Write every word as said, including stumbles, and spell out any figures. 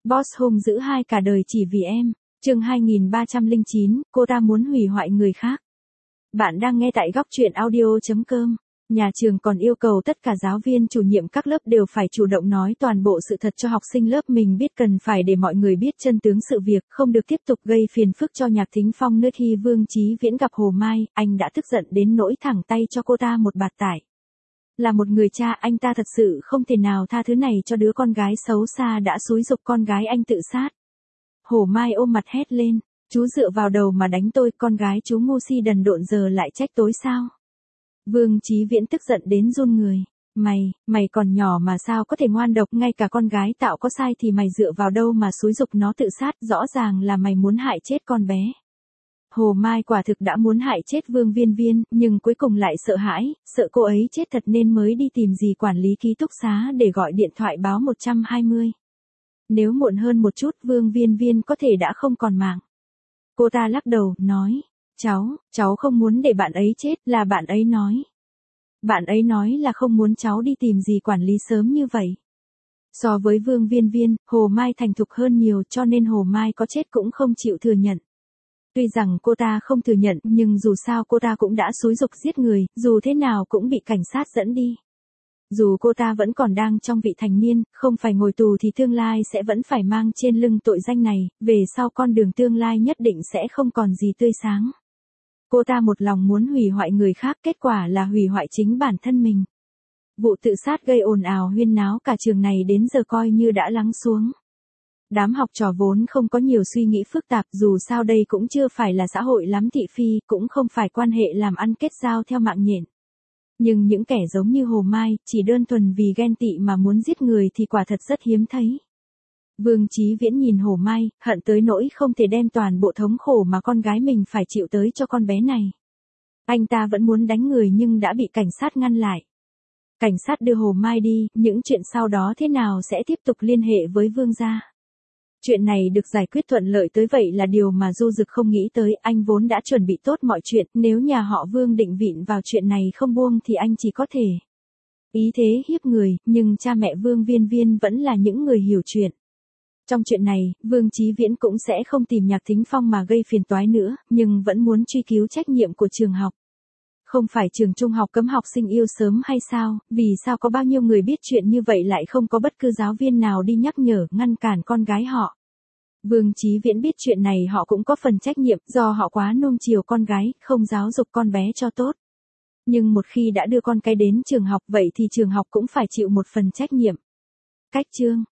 Boss hung dữ hai cả đời chỉ vì em. Chương hai nghìn ba trăm lẻ chín, cô ta muốn hủy hoại người khác. Bạn đang nghe tại góc truyện audio chấm com. Nhà trường còn yêu cầu tất cả giáo viên chủ nhiệm các lớp đều phải chủ động nói toàn bộ sự thật cho học sinh lớp mình biết, cần phải để mọi người biết chân tướng sự việc, không được tiếp tục gây phiền phức cho Nhạc Thính Phong nữa. Khi Vương Chí Viễn gặp Hồ Mai, anh đã tức giận đến nỗi thẳng tay cho cô ta một bạt tải. Là một người cha, anh ta thật sự không thể nào tha thứ này cho đứa con gái xấu xa đã xúi giục con gái anh tự sát. Hồ Mai ôm mặt hét lên, chú dựa vào đầu mà đánh tôi, con gái chú ngu si đần độn giờ lại trách tối sao? Vương Chí Viễn tức giận đến run người. Mày, mày còn nhỏ mà sao có thể ngoan độc, ngay cả con gái tạo có sai thì mày dựa vào đâu mà xúi giục nó tự sát, rõ ràng là mày muốn hại chết con bé. Hồ Mai quả thực đã muốn hại chết Vương Viên Viên, nhưng cuối cùng lại sợ hãi, sợ cô ấy chết thật nên mới đi tìm dì quản lý ký túc xá để gọi điện thoại báo một trăm hai mươi. Nếu muộn hơn một chút Vương Viên Viên có thể đã không còn mạng. Cô ta lắc đầu, nói, cháu, cháu không muốn để bạn ấy chết, là bạn ấy nói. Bạn ấy nói là không muốn cháu đi tìm dì quản lý sớm như vậy. So với Vương Viên Viên, Hồ Mai thành thục hơn nhiều, cho nên Hồ Mai có chết cũng không chịu thừa nhận. Tuy rằng cô ta không thừa nhận, nhưng dù sao cô ta cũng đã xúi giục giết người, dù thế nào cũng bị cảnh sát dẫn đi. Dù cô ta vẫn còn đang trong vị thành niên, không phải ngồi tù thì tương lai sẽ vẫn phải mang trên lưng tội danh này, về sau con đường tương lai nhất định sẽ không còn gì tươi sáng. Cô ta một lòng muốn hủy hoại người khác, kết quả là hủy hoại chính bản thân mình. Vụ tự sát gây ồn ào huyên náo cả trường này đến giờ coi như đã lắng xuống. Đám học trò vốn không có nhiều suy nghĩ phức tạp, dù sao đây cũng chưa phải là xã hội lắm thị phi, cũng không phải quan hệ làm ăn kết giao theo mạng nhện. Nhưng những kẻ giống như Hồ Mai, chỉ đơn thuần vì ghen tị mà muốn giết người thì quả thật rất hiếm thấy. Vương Chí Viễn nhìn Hồ Mai, hận tới nỗi không thể đem toàn bộ thống khổ mà con gái mình phải chịu tới cho con bé này. Anh ta vẫn muốn đánh người nhưng đã bị cảnh sát ngăn lại. Cảnh sát đưa Hồ Mai đi, những chuyện sau đó thế nào sẽ tiếp tục liên hệ với Vương gia. Chuyện này được giải quyết thuận lợi tới vậy là điều mà Du Dực không nghĩ tới, anh vốn đã chuẩn bị tốt mọi chuyện, nếu nhà họ Vương định vịn vào chuyện này không buông thì anh chỉ có thể ý thế hiếp người, nhưng cha mẹ Vương Viên Viên vẫn là những người hiểu chuyện. Trong chuyện này, Vương Chí Viễn cũng sẽ không tìm Nhạc Thính Phong mà gây phiền toái nữa, nhưng vẫn muốn truy cứu trách nhiệm của trường học. Không phải trường trung học cấm học sinh yêu sớm hay sao, vì sao có bao nhiêu người biết chuyện như vậy lại không có bất cứ giáo viên nào đi nhắc nhở, ngăn cản con gái họ. Vương Chí Viễn biết chuyện này họ cũng có phần trách nhiệm, do họ quá nuông chiều con gái, không giáo dục con bé cho tốt. Nhưng một khi đã đưa con cái đến trường học vậy thì trường học cũng phải chịu một phần trách nhiệm. Cách chương